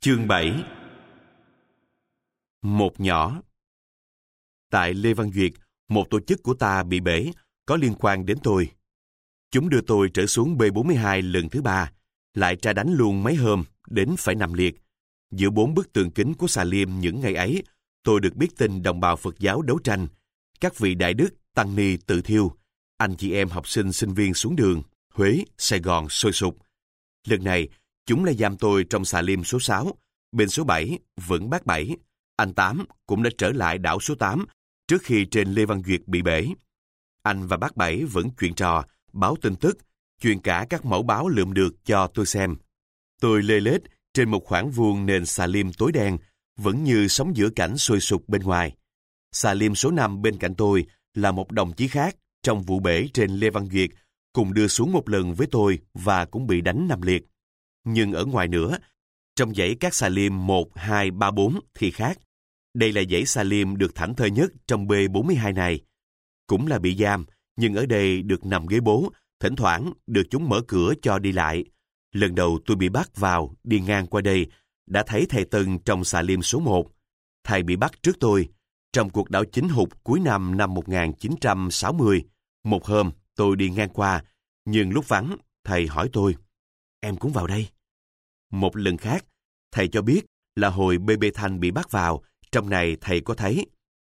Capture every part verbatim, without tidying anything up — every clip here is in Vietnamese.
Chương bảy. Một nhỏ. Tại Lê Văn Duyệt, một tổ chức của ta bị bể, có liên quan đến tôi. Chúng đưa tôi trở xuống B bốn mươi hai lần thứ ba, lại tra đánh luôn mấy hôm, đến phải nằm liệt. Giữa bốn bức tường kính của xà liêm những ngày ấy, tôi được biết tin đồng bào Phật giáo đấu tranh, các vị đại đức, tăng ni tự thiêu, anh chị em học sinh sinh viên xuống đường, Huế, Sài Gòn sôi sục. Lần này, chúng lại giam tôi trong xà liêm số sáu, bên số bảy, vẫn bác bảy. Anh Tám cũng đã trở lại đảo số tám trước khi trên Lê Văn Duyệt bị bể. Anh và bác bảy vẫn chuyện trò, báo tin tức, truyền cả các mẫu báo lượm được cho tôi xem. Tôi lê lết trên một khoảng vuông nền xà liêm tối đen, vẫn như sống giữa cảnh sôi sục bên ngoài. Xà liêm số năm bên cạnh tôi là một đồng chí khác trong vụ bể trên Lê Văn Duyệt, cùng đưa xuống một lần với tôi và cũng bị đánh nằm liệt. Nhưng ở ngoài nữa, trong dãy các xà liêm một, hai, ba, bốn thì khác. Đây là dãy xà liêm được thảnh thơi nhất trong B bốn mươi hai này. Cũng là bị giam, nhưng ở đây được nằm ghế bố, thỉnh thoảng được chúng mở cửa cho đi lại. Lần đầu tôi bị bắt vào, đi ngang qua đây, đã thấy thầy Tân trong xà liêm số một. Thầy bị bắt trước tôi, trong cuộc đảo chính hụt cuối năm năm một nghìn chín trăm sáu mươi. Một hôm, tôi đi ngang qua, nhưng lúc vắng, thầy hỏi tôi, em cũng vào đây? Một lần khác, thầy cho biết là hồi bê bê Thanh bị bắt vào, trong này thầy có thấy.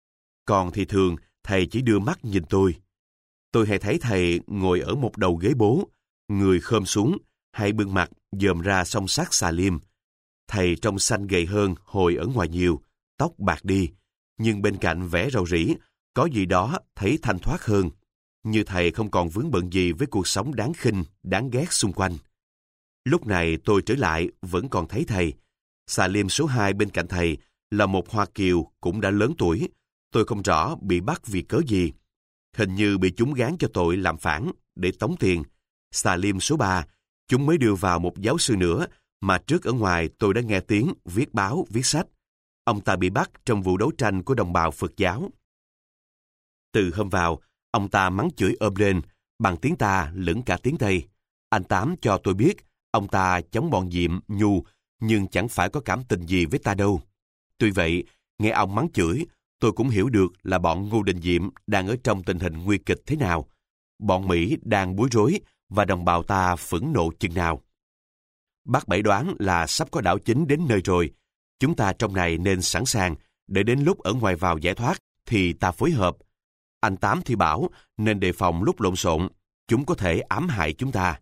Còn thì thường, thầy chỉ đưa mắt nhìn tôi. Tôi hay thấy thầy ngồi ở một đầu ghế bố, người khom xuống, hay bưng mặt dòm ra song sắt xà liêm. Thầy trông xanh gầy hơn hồi ở ngoài nhiều, tóc bạc đi, nhưng bên cạnh vẻ rầu rĩ, có gì đó thấy thanh thoát hơn, như thầy không còn vướng bận gì với cuộc sống đáng khinh, đáng ghét xung quanh. Lúc này tôi trở lại vẫn còn thấy thầy. Xà liêm số hai bên cạnh thầy là một Hoa Kiều cũng đã lớn tuổi. Tôi không rõ bị bắt vì cớ gì. Hình như bị chúng gán cho tội làm phản để tống tiền. Xà liêm số ba, chúng mới đưa vào một giáo sư nữa mà trước ở ngoài tôi đã nghe tiếng viết báo, viết sách. Ông ta bị bắt trong vụ đấu tranh của đồng bào Phật giáo. Từ hôm vào, ông ta mắng chửi ôm lên, bằng tiếng ta lẫn cả tiếng Tây. Anh Tám cho tôi biết ông ta chống bọn Diệm, Nhu, nhưng chẳng phải có cảm tình gì với ta đâu. Tuy vậy, nghe ông mắng chửi, tôi cũng hiểu được là bọn Ngô Đình Diệm đang ở trong tình hình nguy kịch thế nào. Bọn Mỹ đang bối rối và đồng bào ta phẫn nộ chừng nào. Bác Bảy đoán là sắp có đảo chính đến nơi rồi. Chúng ta trong này nên sẵn sàng, để đến lúc ở ngoài vào giải thoát thì ta phối hợp. Anh Tám thì bảo nên đề phòng lúc lộn xộn, chúng có thể ám hại chúng ta.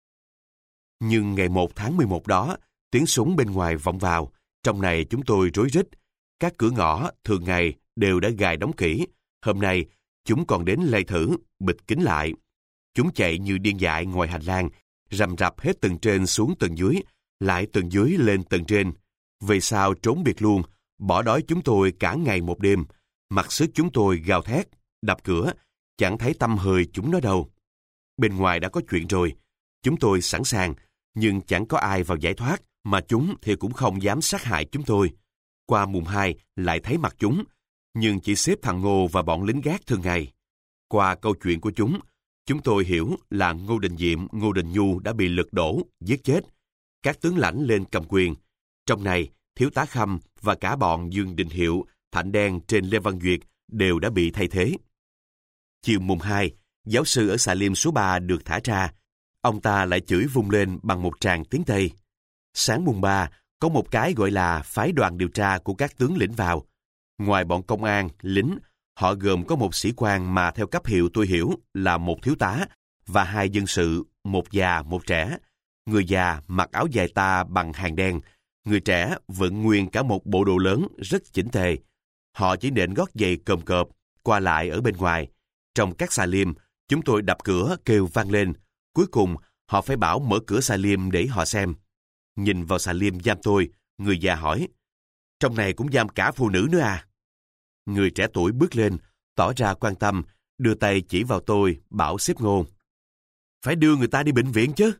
Nhưng ngày một tháng mười một đó, tiếng súng bên ngoài vọng vào, trong này chúng tôi rối rít. Các cửa ngõ thường ngày đều đã gài đóng kỹ. Hôm nay, chúng còn đến lay thử, bịt kín lại. Chúng chạy như điên dại ngoài hành lang, rầm rập hết tầng trên xuống tầng dưới, lại tầng dưới lên tầng trên. Về sau trốn biệt luôn, bỏ đói chúng tôi cả ngày một đêm. Mặc sức chúng tôi gào thét, đập cửa, chẳng thấy tăm hơi chúng nó đâu. Bên ngoài đã có chuyện rồi. Chúng tôi sẵn sàng, nhưng chẳng có ai vào giải thoát, mà chúng thì cũng không dám sát hại chúng tôi. Qua mùng hai lại thấy mặt chúng, nhưng chỉ xếp thằng Ngô và bọn lính gác thường ngày. Qua câu chuyện của chúng, chúng tôi hiểu là Ngô Đình Diệm, Ngô Đình Nhu đã bị lật đổ, giết chết. Các tướng lãnh lên cầm quyền. Trong này, Thiếu tá Khâm và cả bọn Dương Đình Hiệu, Thạnh Đen trên Lê Văn Duyệt đều đã bị thay thế. Chiều mùng hai, giáo sư ở xà liêm số ba được thả ra. Ông ta lại chửi vung lên bằng một tràng tiếng Tây. Sáng mùng ba, có một cái gọi là phái đoàn điều tra của các tướng lĩnh vào. Ngoài bọn công an, lính, họ gồm có một sĩ quan mà theo cấp hiệu tôi hiểu là một thiếu tá và hai dân sự, một già, một trẻ. Người già mặc áo dài ta bằng hàng đen, người trẻ vẫn nguyên cả một bộ đồ lớn rất chỉnh tề. Họ chỉ nện gót giày cồm cộp, qua lại ở bên ngoài. Trong các xà liêm, chúng tôi đập cửa kêu vang lên. Cuối cùng, họ phải bảo mở cửa xà liêm để họ xem. Nhìn vào xà liêm giam tôi, người già hỏi, trong này cũng giam cả phụ nữ nữa à? Người trẻ tuổi bước lên, tỏ ra quan tâm, đưa tay chỉ vào tôi, bảo xếp Ngô. Phải đưa người ta đi bệnh viện chứ.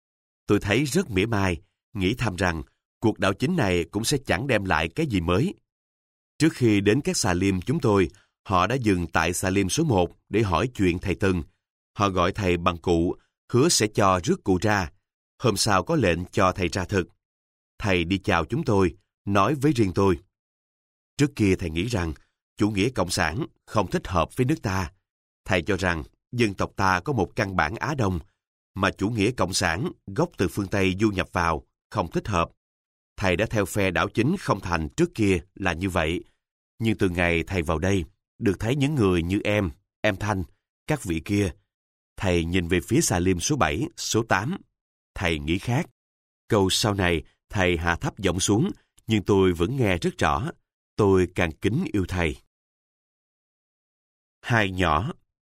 Tôi thấy rất mỉa mai, nghĩ thầm rằng cuộc đảo chính này cũng sẽ chẳng đem lại cái gì mới. Trước khi đến các xà liêm chúng tôi, họ đã dừng tại xà liêm số một để hỏi chuyện thầy Tân. Họ gọi thầy bằng cụ, hứa sẽ cho rước cụ ra. Hôm sau có lệnh cho thầy ra thực. thầy đi chào chúng tôi, nói với riêng tôi. Trước kia thầy nghĩ rằng chủ nghĩa cộng sản không thích hợp với nước ta. Thầy cho rằng dân tộc ta có một căn bản Á Đông, mà chủ nghĩa cộng sản gốc từ phương Tây du nhập vào không thích hợp. Thầy đã theo phe đảo chính không thành trước kia là như vậy. Nhưng từ ngày thầy vào đây, được thấy những người như em, em Thanh, các vị kia, thầy nhìn về phía xà lim số bảy, số tám. Thầy nghĩ khác. Câu sau này, thầy hạ thấp giọng xuống, nhưng tôi vẫn nghe rất rõ. Tôi càng kính yêu thầy. Hai nhỏ.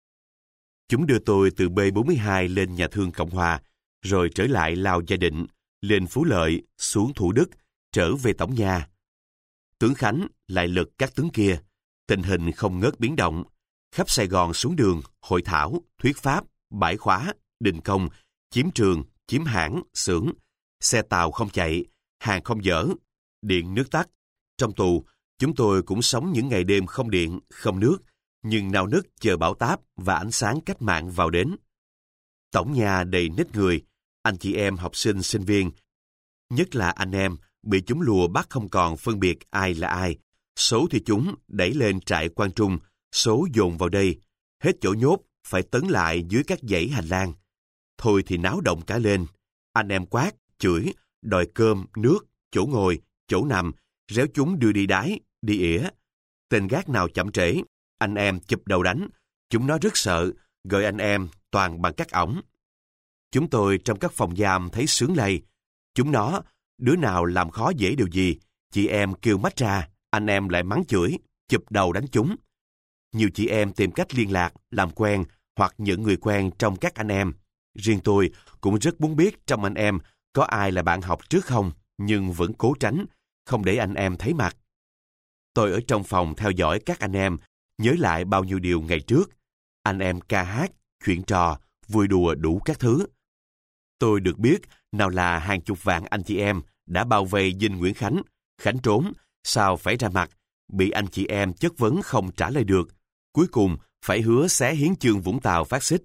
Chúng đưa tôi từ B bốn mươi hai lên nhà thương Cộng Hòa, rồi trở lại Lao Gia Định, lên Phú Lợi, xuống Thủ Đức, trở về Tổng Nhà. Tướng Khánh lại lật các tướng kia. Tình hình không ngớt biến động. Khắp Sài Gòn xuống đường, hội thảo, thuyết pháp, bãi khóa, đình công, chiếm trường, chiếm hãng, xưởng. Xe tàu không chạy, hàng không dỡ, điện nước tắt. Trong tù, chúng tôi cũng sống những ngày đêm không điện, không nước, nhưng nao nức chờ bão táp và ánh sáng cách mạng vào đến. Tổng Nhà đầy nít người, anh chị em học sinh, sinh viên. Nhất là anh em, bị chúng lùa bắt không còn phân biệt ai là ai. Số thì chúng đẩy lên trại Quang Trung, số dồn vào đây. Hết chỗ nhốt, phải tấn lại dưới các dãy hành lang. Thôi thì náo động cả lên. Anh em quát, chửi, đòi cơm, nước, chỗ ngồi, chỗ nằm, réo chúng đưa đi đái, đi ỉa. Tên gác nào chậm trễ, anh em chụp đầu đánh. Chúng nó rất sợ, gọi anh em toàn bằng các ổng. Chúng tôi trong các phòng giam thấy sướng lây. Chúng nó, đứa nào làm khó dễ điều gì, chị em kêu mách ra, anh em lại mắng chửi, chụp đầu đánh chúng. Nhiều chị em tìm cách liên lạc, làm quen hoặc những người quen trong các anh em. Riêng tôi cũng rất muốn biết trong anh em có ai là bạn học trước không, nhưng vẫn cố tránh, không để anh em thấy mặt. Tôi ở trong phòng theo dõi các anh em, nhớ lại bao nhiêu điều ngày trước. Anh em ca hát, chuyện trò, vui đùa đủ các thứ. Tôi được biết nào là hàng chục vạn anh chị em đã bao vây dinh Nguyễn Khánh. Khánh trốn, sao phải ra mặt, bị anh chị em chất vấn không trả lời được. Cuối cùng phải hứa xé hiến chương Vũng Tàu phát xít.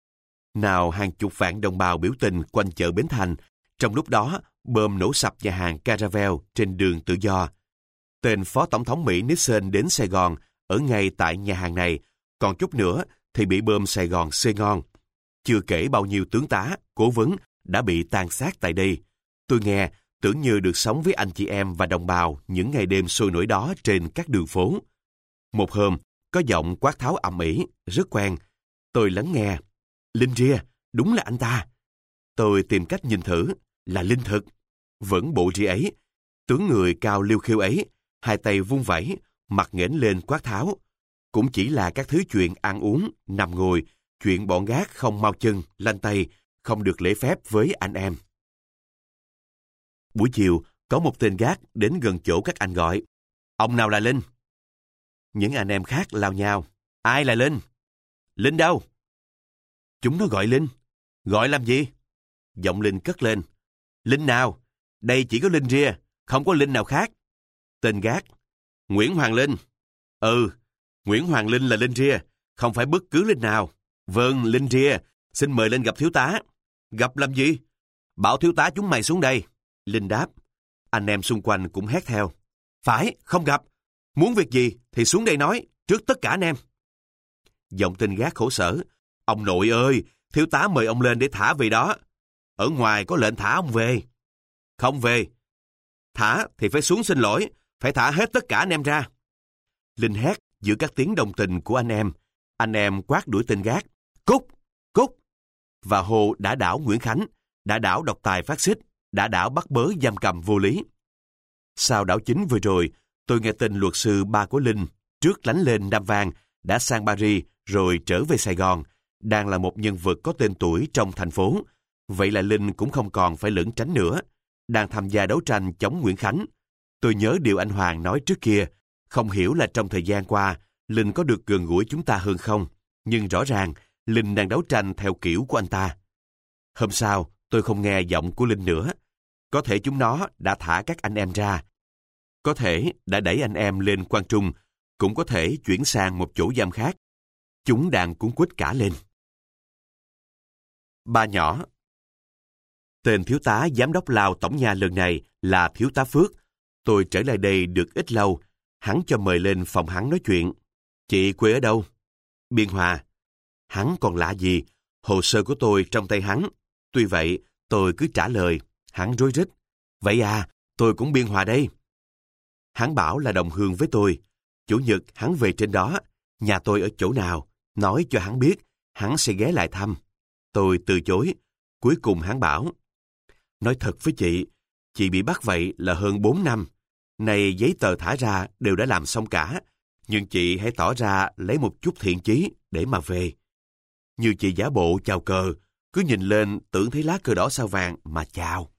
Nào hàng chục vạn đồng bào biểu tình quanh chợ Bến Thành. Trong lúc đó, bom nổ sập nhà hàng Caravel trên đường Tự Do. Tên Phó Tổng thống Mỹ Nixon đến Sài Gòn, ở ngay tại nhà hàng này. Còn chút nữa thì bị bom Sài Gòn xê ngon. Chưa kể bao nhiêu tướng tá, cố vấn đã bị tàn sát tại đây. Tôi nghe tưởng như được sống với anh chị em và đồng bào những ngày đêm sôi nổi đó trên các đường phố. Một hôm, có giọng quát tháo ầm ĩ, rất quen. Tôi lắng nghe. Linh Ria, đúng là anh ta. Tôi tìm cách nhìn thử, là Linh thực. Vẫn bộ ria ấy, tướng người cao liêu khiêu ấy, hai tay vung vẩy, mặt nghển lên quát tháo. Cũng chỉ là các thứ chuyện ăn uống, nằm ngồi, chuyện bọn gác không mau chân, lanh tay, không được lễ phép với anh em. Buổi chiều, có một tên gác đến gần chỗ các anh gọi. Ông nào là Linh? Những anh em khác lao nhau. Ai là Linh? Linh đâu? Chúng nó gọi Linh. Gọi làm gì? Giọng Linh cất lên. Linh nào? Đây chỉ có Linh Ria, không có Linh nào khác. Tên gác. Nguyễn Hoàng Linh. Ừ, Nguyễn Hoàng Linh là Linh Ria, không phải bất cứ Linh nào. Vâng, Linh Ria, xin mời lên gặp thiếu tá. Gặp làm gì? Bảo thiếu tá chúng mày xuống đây. Linh đáp. Anh em xung quanh cũng hét theo. Phải, không gặp. Muốn việc gì thì xuống đây nói, trước tất cả anh em. Giọng tên gác khổ sở. Ông nội ơi, thiếu tá mời ông lên để thả về đó. Ở ngoài có lệnh thả ông về. Không về. Thả thì phải xuống xin lỗi, phải thả hết tất cả anh em ra. Linh hét giữa các tiếng đồng tình của anh em. Anh em quát đuổi tên gác. Cút, cút. Và hô đã đảo Nguyễn Khánh, đã đảo độc tài phát xít, đã đảo bắt bớ giam cầm vô lý. Sau đảo chính vừa rồi, tôi nghe tin luật sư ba của Linh, trước lánh lên Nam Vang, đã sang Paris rồi trở về Sài Gòn, đang là một nhân vật có tên tuổi trong thành phố. Vậy là Linh cũng không còn phải lẩn tránh nữa, đang tham gia đấu tranh chống Nguyễn Khánh. Tôi nhớ điều anh Hoàng nói trước kia, không hiểu là trong thời gian qua, Linh có được gần gũi chúng ta hơn không, nhưng rõ ràng, Linh đang đấu tranh theo kiểu của anh ta. Hôm sau, tôi không nghe giọng của Linh nữa. Có thể chúng nó đã thả các anh em ra. Có thể đã đẩy anh em lên Quang Trung, cũng có thể chuyển sang một chỗ giam khác. Chúng đang cuốn quýt cả lên. Ba nhỏ. Tên thiếu tá giám đốc Lao tổng nha lần này là thiếu tá Phước. Tôi trở lại đây được ít lâu, hắn cho mời lên phòng hắn nói chuyện. Chị quê ở đâu? Biên Hòa. Hắn còn lạ gì? Hồ sơ của tôi trong tay hắn. Tuy vậy, tôi cứ trả lời. Hắn rối rít. Vậy à, tôi cũng Biên Hòa đây. Hắn bảo là đồng hương với tôi. Chủ nhật hắn về trên đó. Nhà tôi ở chỗ nào? Nói cho hắn biết. Hắn sẽ ghé lại thăm. Tôi từ chối. Cuối cùng hắn bảo. Nói thật với chị, chị bị bắt vậy là hơn bốn năm. Này giấy tờ thả ra đều đã làm xong cả. Nhưng chị hãy tỏ ra lấy một chút thiện chí để mà về. Như chị giả bộ chào cờ, cứ nhìn lên tưởng thấy lá cờ đỏ sao vàng mà chào.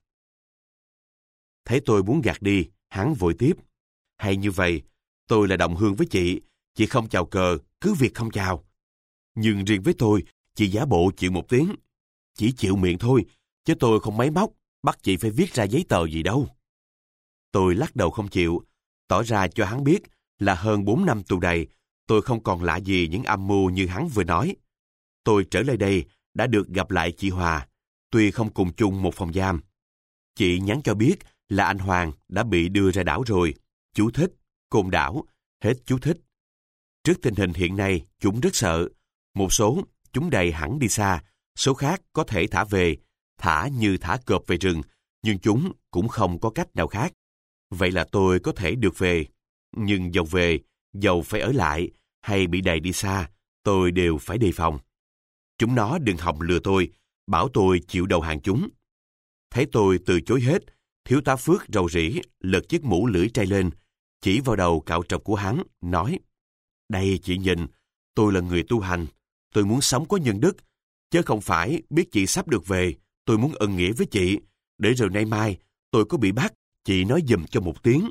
Thấy tôi muốn gạt đi, hắn vội tiếp. Hay như vậy, tôi là đồng hương với chị, chị không chào cờ, cứ việc không chào. Nhưng riêng với tôi, chị giả bộ chịu một tiếng. Chỉ chịu miệng thôi, chứ tôi không máy móc, bắt chị phải viết ra giấy tờ gì đâu. Tôi lắc đầu không chịu, tỏ ra cho hắn biết là hơn bốn năm tù đầy, tôi không còn lạ gì những âm mưu như hắn vừa nói. Tôi trở lại đây đã được gặp lại chị Hòa, tuy không cùng chung một phòng giam. Chị nhắn cho biết là anh Hoàng đã bị đưa ra đảo rồi. Chú thích, Côn Đảo, hết chú thích. Trước tình hình hiện nay, chúng rất sợ. Một số, chúng đầy hẳn đi xa, số khác có thể thả về, thả như thả cọp về rừng, nhưng chúng cũng không có cách nào khác. Vậy là tôi có thể được về, nhưng dầu về, dầu phải ở lại, hay bị đầy đi xa, tôi đều phải đề phòng. Chúng nó đừng hòng lừa tôi, bảo tôi chịu đầu hàng chúng. Thấy tôi từ chối hết, thiếu tá Phước rầu rĩ, lật chiếc mũ lưỡi trai lên, chỉ vào đầu cạo trọc của hắn, nói: Đây chị nhìn, tôi là người tu hành, tôi muốn sống có nhân đức, chứ không phải biết chị sắp được về, tôi muốn ân nghĩa với chị, để rồi nay mai tôi có bị bắt, chị nói giùm cho một tiếng.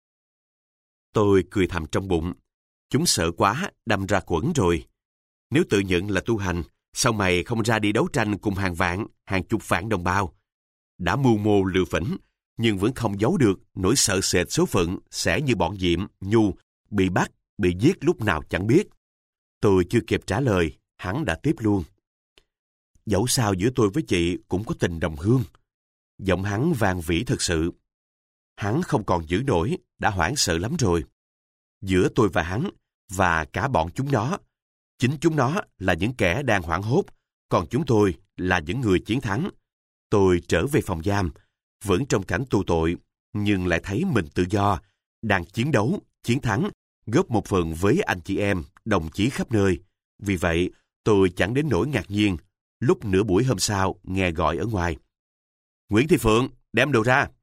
Tôi cười thầm trong bụng, chúng sợ quá, đâm ra quẩn rồi. Nếu tự nhận là tu hành, sao mày không ra đi đấu tranh cùng hàng vạn, hàng chục vạn đồng bào? Đã mưu mô lừa phỉnh, nhưng vẫn không giấu được nỗi sợ sệt số phận sẽ như bọn Diệm, Nhu, bị bắt, bị giết lúc nào chẳng biết. Tôi chưa kịp trả lời, hắn đã tiếp luôn. Dẫu sao giữa tôi với chị cũng có tình đồng hương. Giọng hắn vang vỉ thật sự. Hắn không còn giữ nổi, đã hoảng sợ lắm rồi. Giữa tôi và hắn, và cả bọn chúng nó, chính chúng nó là những kẻ đang hoảng hốt, còn chúng tôi là những người chiến thắng. Tôi trở về phòng giam, vẫn trong cảnh tù tội, nhưng lại thấy mình tự do, đang chiến đấu, chiến thắng, góp một phần với anh chị em, đồng chí khắp nơi. Vì vậy, tôi chẳng đến nỗi ngạc nhiên, lúc nửa buổi hôm sau nghe gọi ở ngoài. Nguyễn Thị Phượng, đem đồ ra.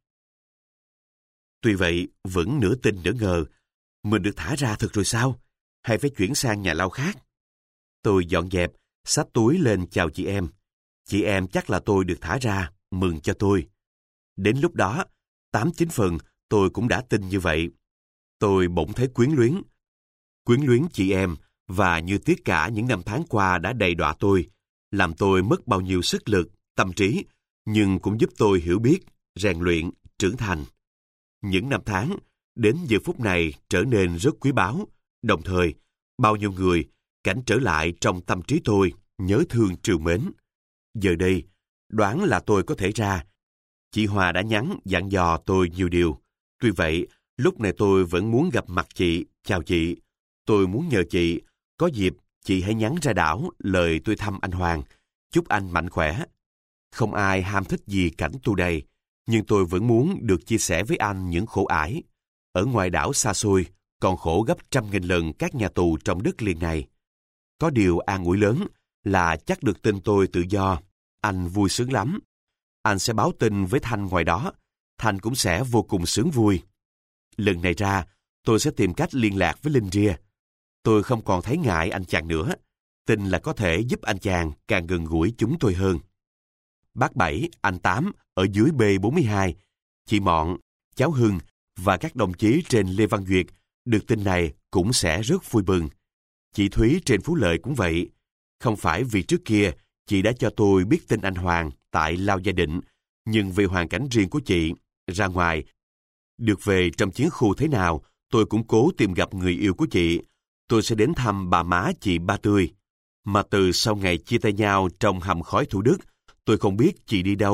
Tuy vậy, vẫn nửa tin nửa ngờ, mình được thả ra thật rồi sao? Hay phải chuyển sang nhà lao khác? Tôi dọn dẹp, xách túi lên chào chị em. Chị em chắc là tôi được thả ra, mừng cho tôi. Đến lúc đó, tám chín phần tôi cũng đã tin như vậy. Tôi bỗng thấy quyến luyến. Quyến luyến chị em, và như tiếc cả những năm tháng qua đã đầy đọa tôi, làm tôi mất bao nhiêu sức lực, tâm trí, nhưng cũng giúp tôi hiểu biết, rèn luyện, trưởng thành. Những năm tháng, đến giờ phút này trở nên rất quý báu, đồng thời, bao nhiêu người, cảnh trở lại trong tâm trí tôi, nhớ thương trìu mến. Giờ đây, đoán là tôi có thể ra. Chị Hòa đã nhắn dặn dò tôi nhiều điều. Tuy vậy, lúc này tôi vẫn muốn gặp mặt chị, chào chị. Tôi muốn nhờ chị, có dịp, chị hãy nhắn ra đảo lời tôi thăm anh Hoàng, chúc anh mạnh khỏe. Không ai ham thích gì cảnh tù đầy, nhưng tôi vẫn muốn được chia sẻ với anh những khổ ải. Ở ngoài đảo xa xôi, còn khổ gấp trăm nghìn lần các nhà tù trong đất liền này. Có điều an ủi lớn là chắc được tin tôi tự do. Anh vui sướng lắm. Anh sẽ báo tin với Thanh ngoài đó. Thanh cũng sẽ vô cùng sướng vui. Lần này ra, tôi sẽ tìm cách liên lạc với Linh Ria. Tôi không còn thấy ngại anh chàng nữa. Tin là có thể giúp anh chàng càng gần gũi chúng tôi hơn. Bác Bảy, anh Tám ở dưới B bốn mươi hai, chị Mọn, cháu Hưng và các đồng chí trên Lê Văn Duyệt được tin này cũng sẽ rất vui mừng. Chị Thúy trên Phú Lợi cũng vậy. Không phải vì trước kia chị đã cho tôi biết tin anh Hoàng tại Lao Gia Định, nhưng vì hoàn cảnh riêng của chị, ra ngoài, được về trong chiến khu thế nào, tôi cũng cố tìm gặp người yêu của chị. Tôi sẽ đến thăm bà má chị Ba Tươi. Mà từ sau ngày chia tay nhau trong hầm khói Thủ Đức, tôi không biết chị đi đâu.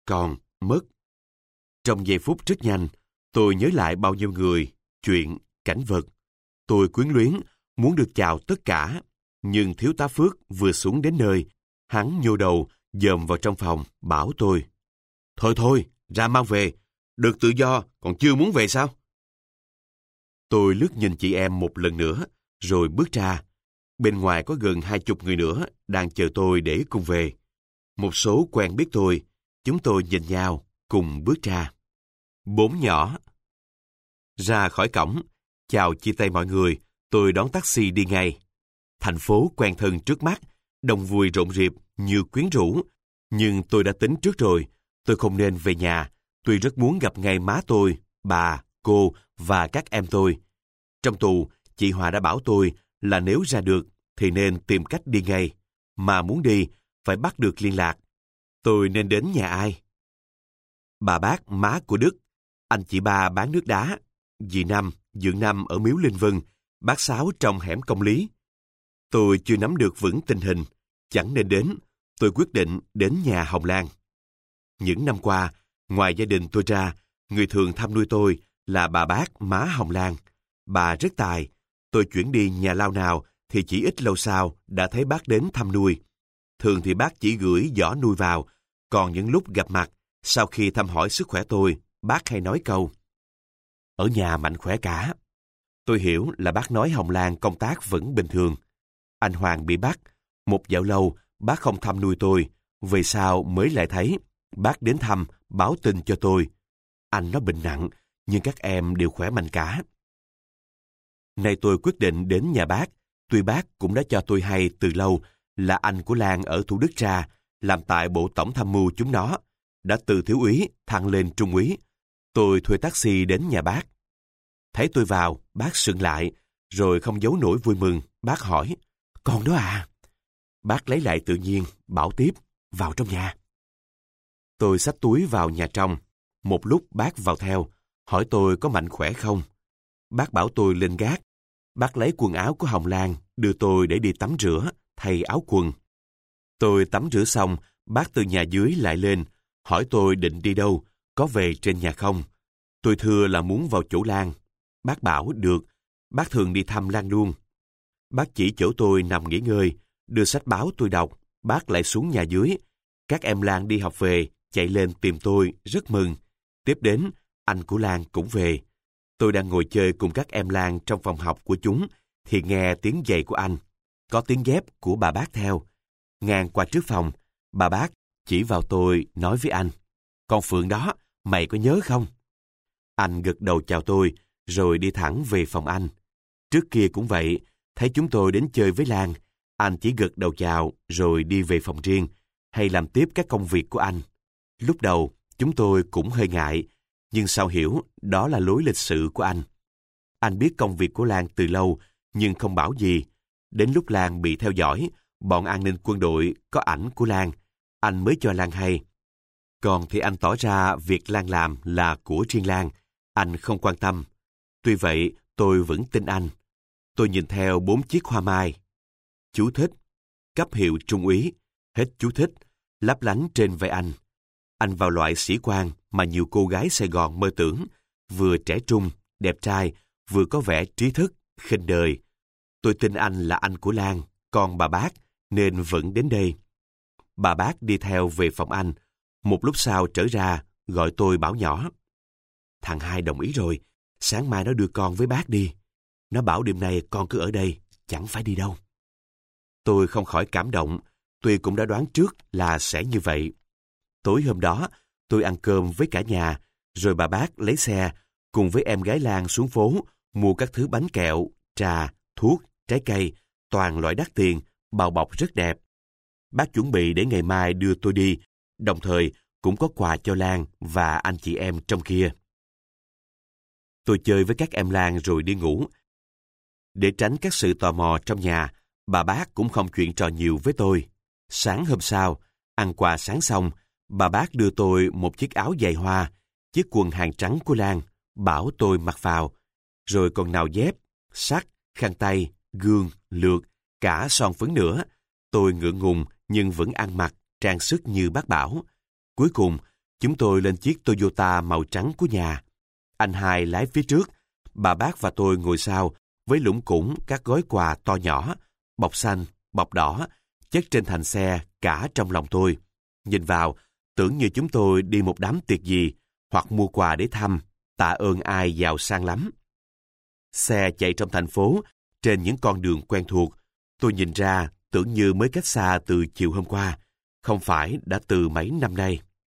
còn mất. Trong giây phút rất nhanh, tôi nhớ lại bao nhiêu người, chuyện, cảnh vật. Tôi quyến luyến, muốn được chào tất cả, nhưng thiếu tá Phước vừa xuống đến nơi, hắn nhô đầu, dòm vào trong phòng, bảo tôi: Thôi thôi, ra mau về, được tự do, còn chưa muốn về sao? Tôi lướt nhìn chị em một lần nữa, rồi bước ra. Bên ngoài có gần hai chục người nữa đang chờ tôi để cùng về. Một số quen biết tôi, chúng tôi nhìn nhau, cùng bước ra. Bốn nhỏ. Ra khỏi cổng, chào chia tay mọi người, tôi đón taxi đi ngay. Thành phố quen thân trước mắt, đông vui rộn rịp như quyến rũ. Nhưng tôi đã tính trước rồi, tôi không nên về nhà. Tôi rất muốn gặp ngay má tôi, bà, cô và các em tôi. Trong tù, chị Hòa đã bảo tôi là nếu ra được thì nên tìm cách đi ngay. Mà muốn đi, phải bắt được liên lạc. Tôi nên đến nhà ai? Bà bác má của Đức, anh chị ba bán nước đá, dì Năm, dượng Năm ở miếu Linh Vân, bác Sáu trong hẻm Công Lý. Tôi chưa nắm được vững tình hình, chẳng nên đến. Tôi quyết định đến nhà Hồng Lan. Những năm qua, ngoài gia đình tôi ra, người thường thăm nuôi tôi là bà bác má Hồng Lan. Bà rất tài. Tôi chuyển đi nhà lao nào thì chỉ ít lâu sau đã thấy bác đến thăm nuôi. Thường thì bác chỉ gửi giỏ nuôi vào, còn những lúc gặp mặt, sau khi thăm hỏi sức khỏe tôi, bác hay nói câu: Ở nhà mạnh khỏe cả. Tôi hiểu là bác nói Hồng Lan công tác vẫn bình thường. Anh Hoàng bị bắt, một dạo lâu bác không thăm nuôi tôi, về sau mới lại thấy bác đến thăm, báo tin cho tôi. Anh nó bệnh nặng, nhưng các em đều khỏe mạnh cả. Nay tôi quyết định đến nhà bác, tuy bác cũng đã cho tôi hay từ lâu là anh của Lan ở Thủ Đức ra, làm tại Bộ Tổng Tham mưu chúng nó, đã từ thiếu úy thăng lên trung úy. Tôi thuê taxi đến nhà bác. Thấy tôi vào, bác sững lại, rồi không giấu nổi vui mừng, bác hỏi: Con đó à? Bác lấy lại tự nhiên, bảo tiếp: Vào trong nhà. Tôi xách túi vào nhà trong. Một lúc bác vào theo, hỏi tôi có mạnh khỏe không. Bác bảo tôi lên gác. Bác lấy quần áo của Hồng Lan, đưa tôi để đi tắm rửa, thay áo quần. Tôi tắm rửa xong, bác từ nhà dưới lại lên, hỏi tôi định đi đâu, có về trên nhà không. Tôi thưa là muốn vào chỗ Lan. Bác bảo được, bác thường đi thăm Lan luôn. Bác chỉ chỗ tôi nằm nghỉ ngơi, đưa sách báo tôi đọc, bác lại xuống nhà dưới. Các em Lan đi học về, chạy lên tìm tôi, rất mừng. Tiếp đến, anh của Lan cũng về. Tôi đang ngồi chơi cùng các em Lan trong phòng học của chúng, thì nghe tiếng giày của anh. Có tiếng dép của bà bác theo. Ngang qua trước phòng, bà bác chỉ vào tôi nói với anh: Con Phượng đó, mày có nhớ không? Anh gật đầu chào tôi, rồi đi thẳng về phòng anh. Trước kia cũng vậy, thấy chúng tôi đến chơi với Lan, anh chỉ gật đầu chào rồi đi về phòng riêng, hay làm tiếp các công việc của anh. Lúc đầu, chúng tôi cũng hơi ngại, nhưng sau hiểu đó là lối lịch sự của anh. Anh biết công việc của Lan từ lâu, nhưng không bảo gì. Đến lúc Lan bị theo dõi, bọn an ninh quân đội có ảnh của Lan, anh mới cho Lan hay. Còn thì anh tỏ ra việc Lan làm là của riêng Lan, anh không quan tâm. Tuy vậy, tôi vẫn tin anh. Tôi nhìn theo bốn chiếc hoa mai. Chú thích: cấp hiệu trung úy, hết chú thích, lấp lánh trên vai anh. Anh vào loại sĩ quan mà nhiều cô gái Sài Gòn mơ tưởng, vừa trẻ trung, đẹp trai, vừa có vẻ trí thức, khinh đời. Tôi tin anh là anh của Lan, con bà bác, nên vẫn đến đây. Bà bác đi theo về phòng anh. Một lúc sau trở ra, gọi tôi bảo nhỏ: Thằng Hai đồng ý rồi, sáng mai nó đưa con với bác đi. Nó bảo đêm nay con cứ ở đây, chẳng phải đi đâu. Tôi không khỏi cảm động, tuy cũng đã đoán trước là sẽ như vậy. Tối hôm đó, tôi ăn cơm với cả nhà, rồi bà bác lấy xe, cùng với em gái Lan xuống phố, mua các thứ bánh kẹo, trà, thuốc, trái cây, toàn loại đắt tiền, bao bọc rất đẹp. Bác chuẩn bị để ngày mai đưa tôi đi, đồng thời cũng có quà cho Lan và anh chị em trong kia. Tôi chơi với các em Lan rồi đi ngủ. Để tránh các sự tò mò trong nhà, bà bác cũng không chuyện trò nhiều với tôi. Sáng hôm sau, ăn quà sáng xong, bà bác đưa tôi một chiếc áo dài hoa, chiếc quần hàng trắng của Lan, bảo tôi mặc vào, rồi còn nào dép, sắt, khăn tay, gương, lược, cả son phấn nữa. Tôi ngượng ngùng nhưng vẫn ăn mặc, trang sức như bác bảo. Cuối cùng, Chúng tôi lên chiếc Toyota màu trắng của nhà. Anh hai lái phía trước, bà bác và tôi ngồi sau với lủng củng các gói quà to nhỏ, bọc xanh, bọc đỏ, chất trên thành xe cả trong lòng tôi. Nhìn vào, tưởng như chúng tôi đi một đám tiệc gì, hoặc mua quà để thăm, tạ ơn ai giàu sang lắm. Xe chạy trong thành phố, trên những con đường quen thuộc. Tôi nhìn ra tưởng như mới cách xa từ chiều hôm qua, không phải đã từ mấy năm nay.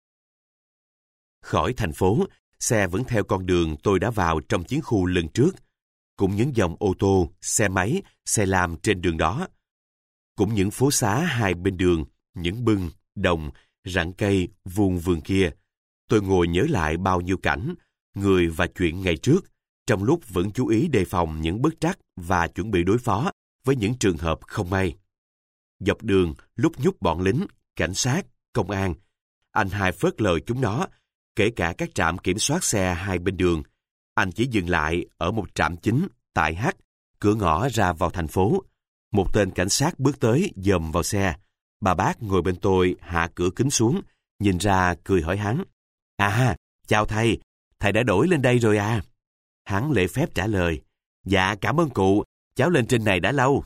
Khỏi thành phố, xe vẫn theo con đường tôi đã vào trong chiến khu lần trước. Cũng những dòng ô tô, xe máy, xe lam trên đường đó. Cũng những phố xá hai bên đường, những bưng, đồng, rặng cây, vuông vườn kia. Tôi ngồi nhớ lại bao nhiêu cảnh, người và chuyện ngày trước, trong lúc vẫn chú ý đề phòng những bất trắc và chuẩn bị đối phó với những trường hợp không may. Dọc đường, lúc nhúc bọn lính, cảnh sát, công an. Anh hai phớt lờ chúng nó, kể cả các trạm kiểm soát xe hai bên đường. Anh chỉ dừng lại ở một trạm chính, tại H, cửa ngõ ra vào thành phố. Một tên cảnh sát bước tới dòm vào xe. Bà bác ngồi bên tôi hạ cửa kính xuống, nhìn ra cười hỏi hắn. À, chào thầy, thầy đã đổi lên đây rồi à? Hắn lễ phép trả lời. Dạ, cảm ơn cụ, cháu lên trên này đã lâu.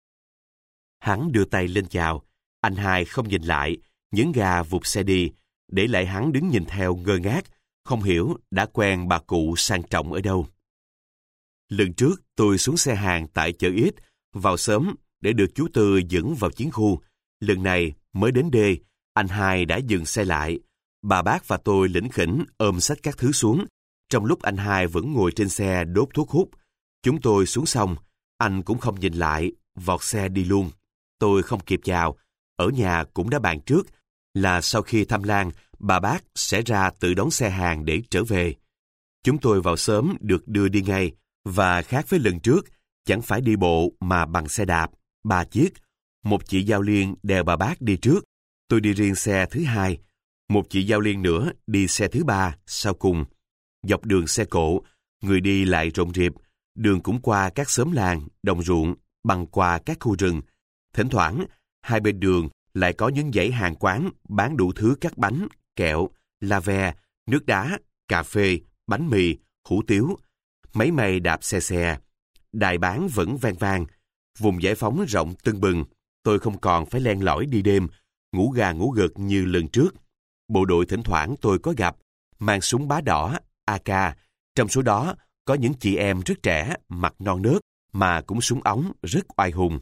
Hắn đưa tay lên chào. Anh hai không nhìn lại, những gà vụt xe đi, để lại hắn đứng nhìn theo ngơ ngác, không hiểu đã quen bà cụ sang trọng ở đâu. Lần trước tôi xuống xe hàng tại chợ Ít, vào sớm để được chú Tư dẫn vào chiến khu. Lần này mới đến đê, anh hai đã dừng xe lại. Bà bác và tôi lỉnh khỉnh ôm xách các thứ xuống, trong lúc anh hai vẫn ngồi trên xe đốt thuốc hút. Chúng tôi xuống xong, anh cũng không nhìn lại, vọt xe đi luôn. Tôi không kịp chào, ở nhà cũng đã bàn trước là sau khi thăm Lan, bà bác sẽ ra tự đón xe hàng để trở về. Chúng tôi vào sớm được đưa đi ngay, và khác với lần trước, chẳng phải đi bộ mà bằng xe đạp, ba chiếc. Một chị Giao Liên đèo bà bác đi trước, tôi đi riêng xe thứ hai. Một chị Giao Liên nữa đi xe thứ ba, sau cùng. Dọc đường xe cộ, người đi lại rộn rịp, đường cũng qua các xóm làng, đồng ruộng, băng qua các khu rừng. Thỉnh thoảng, hai bên đường lại có những dãy hàng quán bán đủ thứ các bánh, kẹo, la ve, nước đá, cà phê, bánh mì, hủ tiếu. Máy may đạp xe xe. Đài bán vẫn vang vang. Vùng giải phóng rộng tưng bừng. Tôi không còn phải len lỏi đi đêm, ngủ gà ngủ gật như lần trước. Bộ đội thỉnh thoảng tôi có gặp, mang súng bá đỏ, a ca. Trong số đó có những chị em rất trẻ, mặt non nớt, mà cũng súng ống rất oai hùng.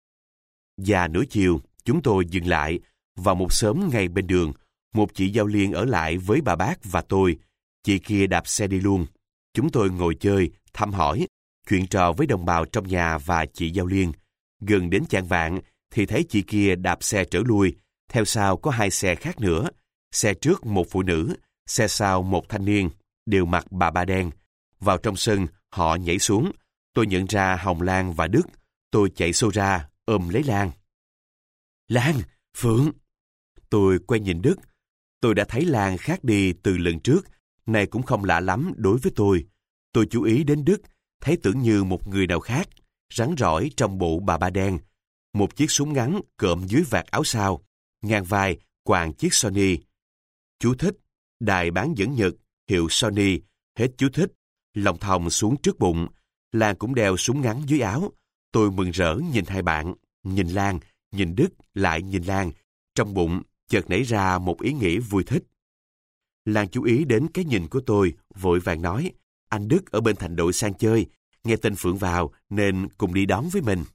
Và nửa chiều, chúng tôi dừng lại, vào một xóm ngay bên đường. Một chị Giao Liên ở lại với bà bác và tôi. Chị kia đạp xe đi luôn. Chúng tôi ngồi chơi, thăm hỏi, chuyện trò với đồng bào trong nhà và chị Giao Liên. Gần đến chạng vạng thì thấy chị kia đạp xe trở lui. Theo sau có hai xe khác nữa. Xe trước một phụ nữ, xe sau một thanh niên, đều mặc bà ba đen. Vào trong sân, họ nhảy xuống. Tôi nhận ra Hồng Lan và Đức. Tôi chạy xô ra, ôm lấy Lan. Lan, Phượng! Tôi quay nhìn Đức. Tôi đã thấy Lan khác đi từ lần trước, này cũng không lạ lắm đối với tôi. Tôi chú ý đến Đức, thấy tưởng như một người nào khác, rắn rỏi trong bộ bà ba đen. Một chiếc súng ngắn cộm dưới vạt áo sau, ngang vai quàng chiếc Sony. Chú thích, đài bán dẫn Nhật, hiệu Sony, hết chú thích, lòng thòng xuống trước bụng. Lan cũng đeo súng ngắn dưới áo. Tôi mừng rỡ nhìn hai bạn, nhìn Lan, nhìn Đức, lại nhìn Lan. Trong bụng chợt nảy ra một ý nghĩ vui thích. Lan chú ý đến cái nhìn của tôi, vội vàng nói, anh Đức ở bên thành đội sang chơi, nghe tên Phượng vào nên cùng đi đón với mình.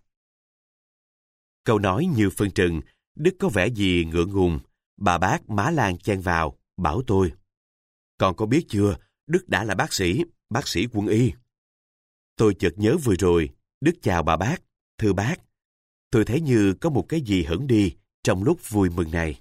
Câu nói như phân trần, Đức có vẻ gì ngượng ngùng. Bà bác má Lan chen vào, bảo tôi. Con có biết chưa, Đức đã là bác sĩ, bác sĩ quân y. Tôi chợt nhớ vừa rồi, Đức chào bà bác, thưa bác. Tôi thấy như có một cái gì hững đi trong lúc vui mừng này.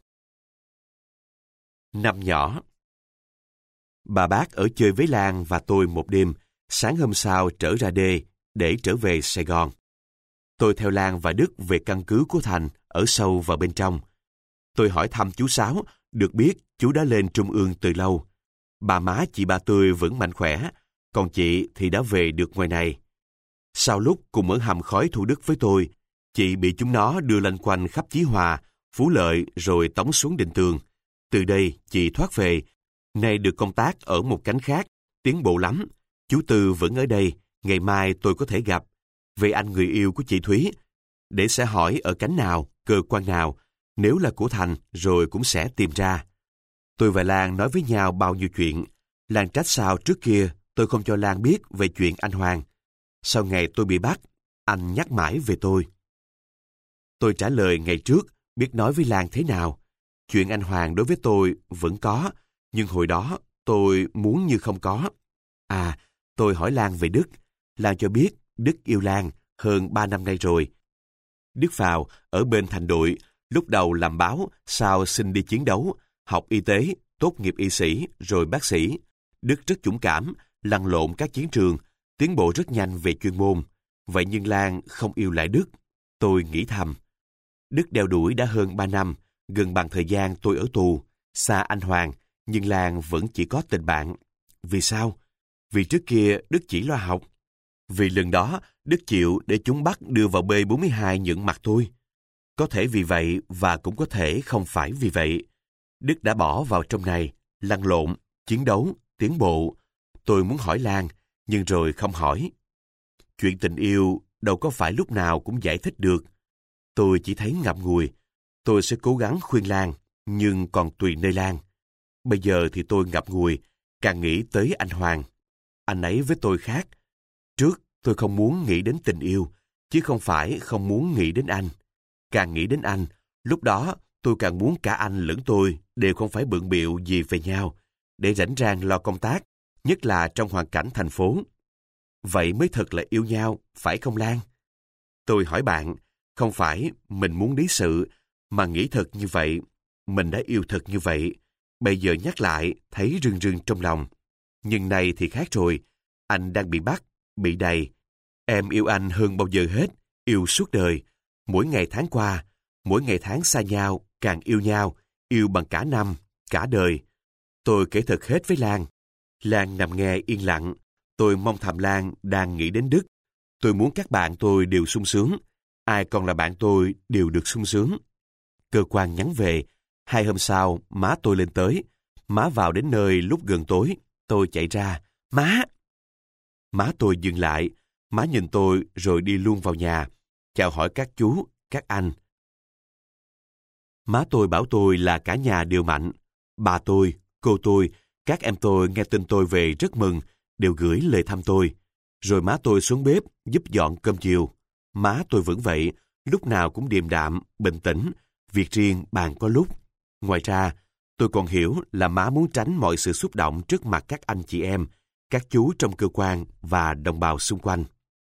Năm nhỏ. Bà bác ở chơi với Lan và tôi một đêm, sáng hôm sau trở ra đê để trở về Sài Gòn. Tôi theo Lan và Đức về căn cứ của Thành ở sâu vào bên trong. Tôi hỏi thăm chú Sáu, được biết chú đã lên Trung ương từ lâu. Bà má chị Ba Tươi vẫn mạnh khỏe, còn chị thì đã về được ngoài này. Sau lúc cùng ở hầm khói Thủ Đức với tôi, chị bị chúng nó đưa lanh quanh khắp Chí Hòa, Phú Lợi rồi tống xuống Định Tường. Từ đây chị thoát về Nay được công tác ở một cánh khác, tiến bộ lắm. Chú Tư vẫn ở đây, ngày mai tôi có thể gặp. Về anh người yêu của chị Thúy, để sẽ hỏi ở cánh nào, cơ quan nào, nếu là của Thành rồi cũng sẽ tìm ra. Tôi và Lan nói với nhau bao nhiêu chuyện. Lan trách sao trước kia tôi không cho Lan biết về chuyện anh Hoàng. Sau ngày tôi bị bắt, anh nhắc mãi về tôi. Tôi trả lời ngày trước, biết nói với Lan thế nào. Chuyện anh Hoàng đối với tôi vẫn có, nhưng hồi đó tôi muốn như không có. À, tôi hỏi Lan về Đức. Lan cho biết Đức yêu Lan hơn ba năm nay rồi. Đức vào ở bên thành đội, lúc đầu làm báo, sau xin đi chiến đấu, học y tế, tốt nghiệp y sĩ, rồi bác sĩ. Đức rất dũng cảm, lăn lộn các chiến trường, tiến bộ rất nhanh về chuyên môn. Vậy nhưng Lan không yêu lại Đức. Tôi nghĩ thầm. Đức đeo đuổi đã hơn ba năm, gần bằng thời gian tôi ở tù, xa anh Hoàng, nhưng Lan vẫn chỉ có tình bạn. Vì sao? Vì trước kia Đức chỉ lo học. Vì lần đó Đức chịu để chúng bắt đưa vào B bốn mươi hai nhận mặt tôi. Có thể vì vậy và cũng có thể không phải vì vậy. Đức đã bỏ vào trong này, lăn lộn, chiến đấu, tiến bộ. Tôi muốn hỏi Lan, nhưng rồi không hỏi. Chuyện tình yêu đâu có phải lúc nào cũng giải thích được. Tôi chỉ thấy ngậm ngùi. Tôi sẽ cố gắng khuyên Lan, nhưng còn tùy nơi Lan. Bây giờ thì tôi ngậm ngùi, càng nghĩ tới anh Hoàng. Anh ấy với tôi khác. Trước tôi không muốn nghĩ đến tình yêu, chứ không phải không muốn nghĩ đến anh. Càng nghĩ đến anh, lúc đó tôi càng muốn cả anh lẫn tôi đều không phải bận bịu gì về nhau, để rảnh rang lo công tác, nhất là trong hoàn cảnh thành phố. Vậy mới thật là yêu nhau, phải không Lan? Tôi hỏi bạn, không phải mình muốn lý sự, mà nghĩ thật như vậy. Mình đã yêu thật như vậy. Bây giờ nhắc lại, thấy rưng rưng trong lòng. Nhưng nay thì khác rồi. Anh đang bị bắt, bị đầy. Em yêu anh hơn bao giờ hết, yêu suốt đời. Mỗi ngày tháng qua, mỗi ngày tháng xa nhau, càng yêu nhau, yêu bằng cả năm, cả đời. Tôi kể thật hết với Lan. Lan nằm nghe yên lặng. Tôi mong thầm Lan đang nghĩ đến Đức. Tôi muốn các bạn tôi đều sung sướng. Ai còn là bạn tôi đều được sung sướng. Cơ quan nhắn về. Hai hôm sau, má tôi lên tới. Má vào đến nơi lúc gần tối. Tôi chạy ra. Má! Má tôi dừng lại. Má nhìn tôi rồi đi luôn vào nhà. Chào hỏi các chú, các anh. Má tôi bảo tôi là cả nhà đều mạnh. Bà tôi, cô tôi, các em tôi nghe tin tôi về rất mừng, đều gửi lời thăm tôi. Rồi má tôi xuống bếp giúp dọn cơm chiều. Má tôi vẫn vậy, lúc nào cũng điềm đạm, bình tĩnh, việc riêng bàn có lúc. Ngoài ra, tôi còn hiểu là má muốn tránh mọi sự xúc động trước mặt các anh chị em, các chú trong cơ quan và đồng bào xung quanh.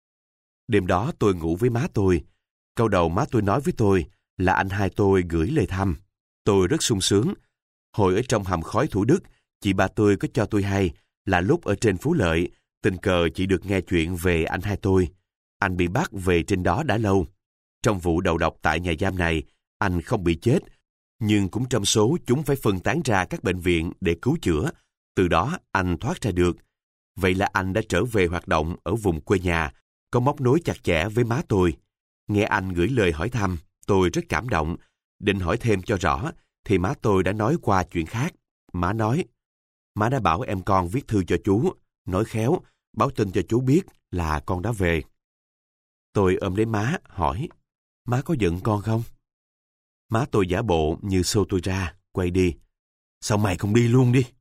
Đêm đó tôi ngủ với má tôi. Câu đầu má tôi nói với tôi là anh hai tôi gửi lời thăm. Tôi rất sung sướng. Hồi ở trong hầm khói Thủ Đức, chị ba tôi có cho tôi hay là lúc ở trên Phú Lợi, tình cờ chị được nghe chuyện về anh hai tôi. Anh bị bắt về trên đó đã lâu. Trong vụ đầu độc tại nhà giam này, anh không bị chết, nhưng cũng trong số chúng phải phân tán ra các bệnh viện để cứu chữa. Từ đó anh thoát ra được. Vậy là anh đã trở về hoạt động ở vùng quê nhà, có móc nối chặt chẽ với má tôi. Nghe anh gửi lời hỏi thăm, tôi rất cảm động. Định hỏi thêm cho rõ, thì má tôi đã nói qua chuyện khác. Má nói, má đã bảo em con viết thư cho chú, nói khéo, báo tin cho chú biết là con đã về. Tôi ôm lấy má, hỏi, má có giận con không? Má tôi giả bộ như xô tôi ra, quay đi. Sao mày không đi luôn đi?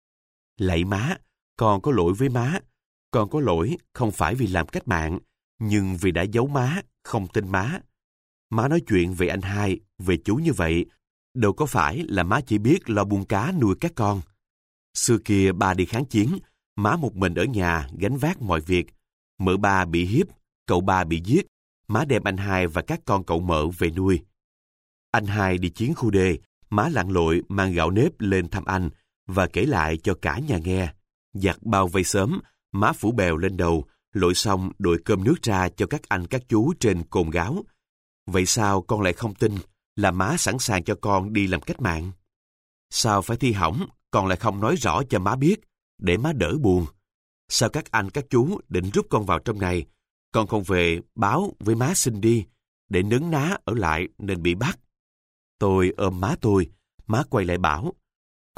Lạy má, con có lỗi với má. Con có lỗi không phải vì làm cách mạng, nhưng vì đã giấu má, không tin má. Má nói chuyện về anh hai, về chú như vậy, đâu có phải là má chỉ biết lo buôn cá nuôi các con. Xưa kia ba đi kháng chiến, má một mình ở nhà gánh vác mọi việc. Mợ ba bị hiếp, cậu ba bị giết, má đem anh hai và các con cậu mợ về nuôi. Anh hai đi chiến khu D, má lặn lội mang gạo nếp lên thăm anh và kể lại cho cả nhà nghe. Giặt bao vây sớm, má phủ bèo lên đầu, lội xong đội cơm nước ra cho các anh các chú trên cồn gáo. Vậy sao con lại không tin là má sẵn sàng cho con đi làm cách mạng? Sao phải thi hỏng, con lại không nói rõ cho má biết, để má đỡ buồn? Sao các anh các chú định rút con vào trong này, con không về báo với má xin đi, để nấn ná ở lại nên bị bắt? Tôi ôm má tôi, má quay lại bảo,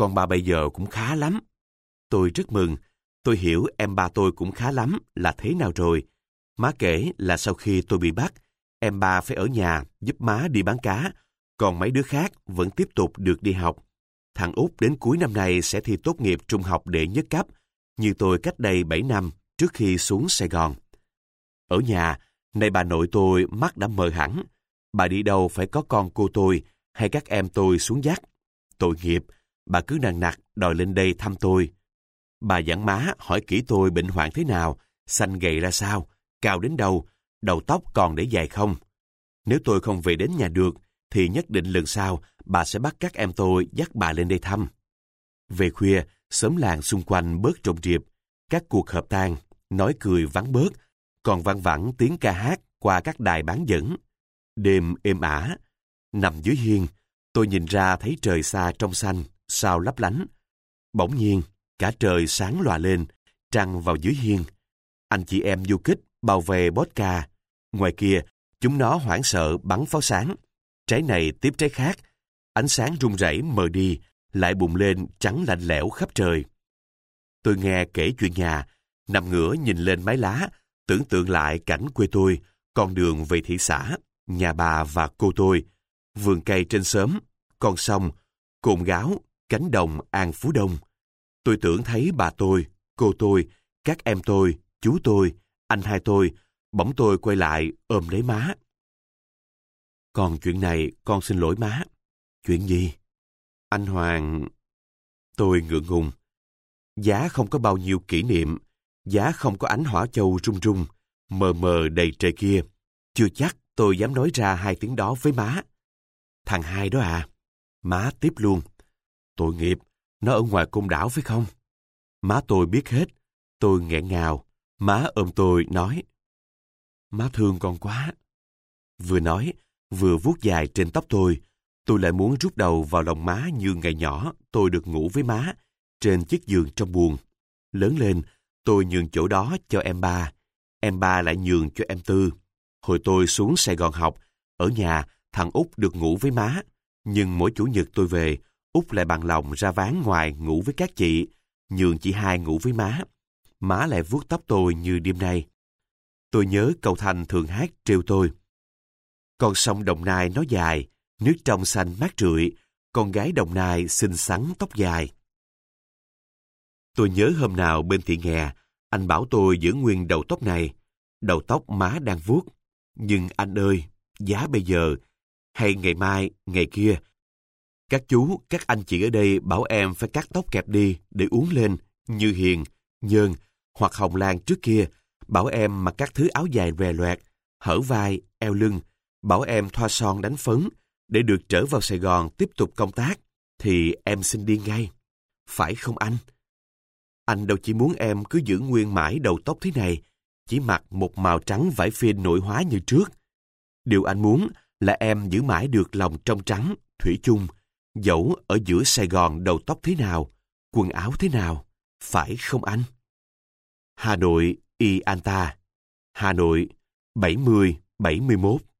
con ba bây giờ cũng khá lắm. Tôi rất mừng. Tôi hiểu em ba tôi cũng khá lắm là thế nào rồi. Má kể là sau khi tôi bị bắt, em ba phải ở nhà giúp má đi bán cá, còn mấy đứa khác vẫn tiếp tục được đi học. Thằng út đến cuối năm nay sẽ thi tốt nghiệp trung học đệ nhất cấp, như tôi cách đây bảy năm trước khi xuống Sài Gòn. Ở nhà, nay bà nội tôi mắt đã mờ hẳn. Bà đi đâu phải có con cô tôi hay các em tôi xuống dắt. Tội nghiệp, bà cứ nằng nặc đòi lên đây thăm tôi. Bà dặn má hỏi kỹ tôi bệnh hoạn thế nào, xanh gầy ra sao, cao đến đâu, đầu tóc còn để dài không. Nếu tôi không về đến nhà được, thì nhất định lần sau bà sẽ bắt các em tôi dắt bà lên đây thăm. Về khuya, xóm làng xung quanh bớt rộn rịp, các cuộc họp tang, nói cười vắng bớt, còn văng vẳng tiếng ca hát qua các đài bán dẫn. Đêm êm ả, nằm dưới hiên, tôi nhìn ra thấy trời xa trong xanh, sao lấp lánh. Bỗng nhiên, cả trời sáng lòa lên, trăng vào dưới hiên. Anh chị em du kích bao vây vodka. Ngoài kia, chúng nó hoảng sợ bắn pháo sáng. Trái này tiếp trái khác. Ánh sáng rung rẩy mờ đi, lại bùng lên trắng lạnh lẽo khắp trời. Tôi nghe kể chuyện nhà, nằm ngửa nhìn lên mái lá, tưởng tượng lại cảnh quê tôi, con đường về thị xã, nhà bà và cô tôi, vườn cây trên xóm, con sông, cồn gáo, cánh đồng An Phú Đông. Tôi tưởng thấy bà tôi, cô tôi, các em tôi, chú tôi, anh hai tôi, bỗng tôi quay lại ôm lấy má. Còn chuyện này con xin lỗi má. Chuyện gì? Anh Hoàng... Tôi ngượng ngùng. Giá không có bao nhiêu kỷ niệm, giá không có ánh hỏa châu rung rung, mờ mờ đầy trời kia. Chưa chắc tôi dám nói ra hai tiếng đó với má. Thằng hai đó à? Má tiếp luôn. Tội nghiệp, nó ở ngoài Côn Đảo phải không? Má tôi biết hết. Tôi nghẹn ngào. Má ôm tôi nói. Má thương con quá. Vừa nói, vừa vuốt dài trên tóc tôi. Tôi lại muốn rút đầu vào lòng má như ngày nhỏ tôi được ngủ với má, trên chiếc giường trong buồng. Lớn lên, tôi nhường chỗ đó cho em ba. Em ba lại nhường cho em Tư. Hồi tôi xuống Sài Gòn học, ở nhà thằng Út được ngủ với má. Nhưng mỗi chủ nhật tôi về, Út lại bằng lòng ra ván ngoài ngủ với các chị, nhường chị hai ngủ với má. Má lại vuốt tóc tôi như đêm nay. Tôi nhớ cậu Thành thường hát trêu tôi. Con sông Đồng Nai nó dài, nước trong xanh mát rượi, con gái Đồng Nai xinh xắn tóc dài. Tôi nhớ hôm nào bên Thị Nghè, anh bảo tôi giữ nguyên đầu tóc này. Đầu tóc má đang vuốt. Nhưng anh ơi, giá bây giờ, hay ngày mai, ngày kia, các chú, các anh chị ở đây bảo em phải cắt tóc kẹp đi để uốn lên, như Hiền, Nhơn hoặc Hồng Lan trước kia, bảo em mặc các thứ áo dài rè loẹt, hở vai, eo lưng, bảo em thoa son đánh phấn, để được trở vào Sài Gòn tiếp tục công tác, thì em xin đi ngay. Phải không anh? Anh đâu chỉ muốn em cứ giữ nguyên mãi đầu tóc thế này, chỉ mặc một màu trắng vải phên nội hóa như trước. Điều anh muốn là em giữ mãi được lòng trong trắng, thủy chung, dẫu ở giữa Sài Gòn đầu tóc thế nào, quần áo thế nào, phải không anh? Hà Nội, Y Anta, Hà Nội, bảy mươi bảy mươi mốt.